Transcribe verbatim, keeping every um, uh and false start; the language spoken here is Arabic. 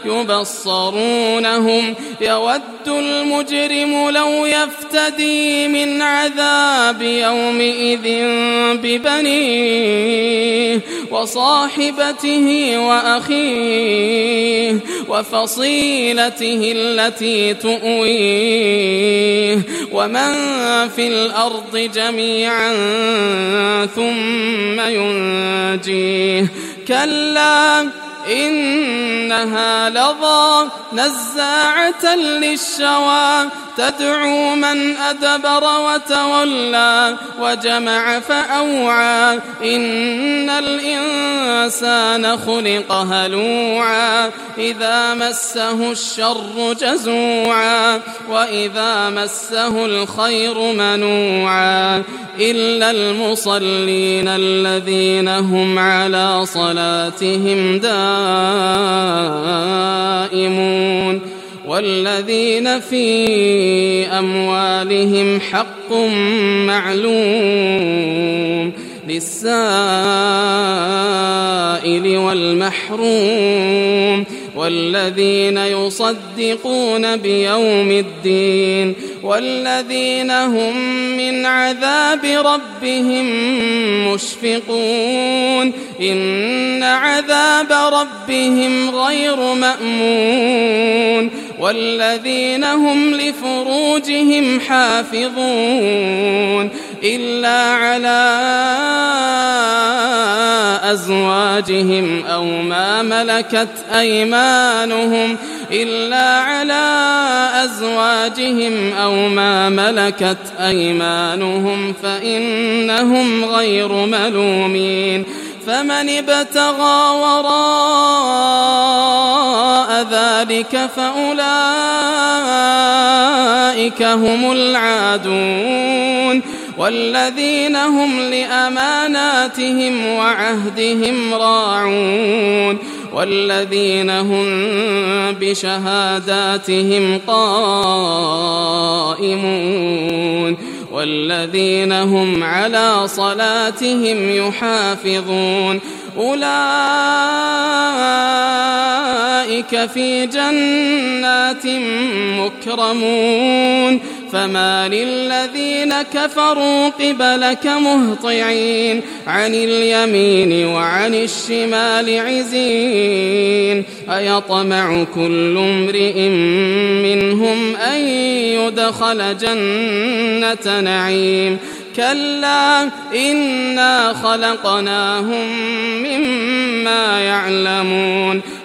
يبصرونهم يود المجرم لو يفتدي من عذاب يومئذ ببنيه وصاحبته وأخيه وفصيلته التي تؤويه ومن في الأرض جميعا ثم ينجيه كلا إنها لظى نزاعة للشوى تدعو من أدبر وتولى وجمع فأوعى إن الإنسان خلق هلوعا إذا مسه الشر جزوعا وإذا مسه الخير منوعا إلا المصلين الذين هم على صلاتهم دائمون والذين في أموالهم حق معلوم للسائل والمحروم والذين يصدقون بيوم الدين والذين هم من عذاب ربهم مشفقون إن عذاب ربهم غير مأمون والذين هم لفروجهم حافظون إلا على أزواجهم أو ما ملكت أيمانهم إلا على أزواجهم أو ما ملكت أيمانهم فإنهم غير ملومين فمن ابتغى وراء ذلك فأولئك هم العادون والذين هم لأماناتهم وعهدهم راعون والذين هم بشهاداتهم قائمون والذين هم على صلاتهم يحافظون أولئك في جنات مكرمون فما للذين كفروا قبلك مهطعين عن اليمين وعن الشمال عزين أيطمع كل امرئ منهم أن يدخل جنة نعيم كلا إنا خلقناهم مما يعلمون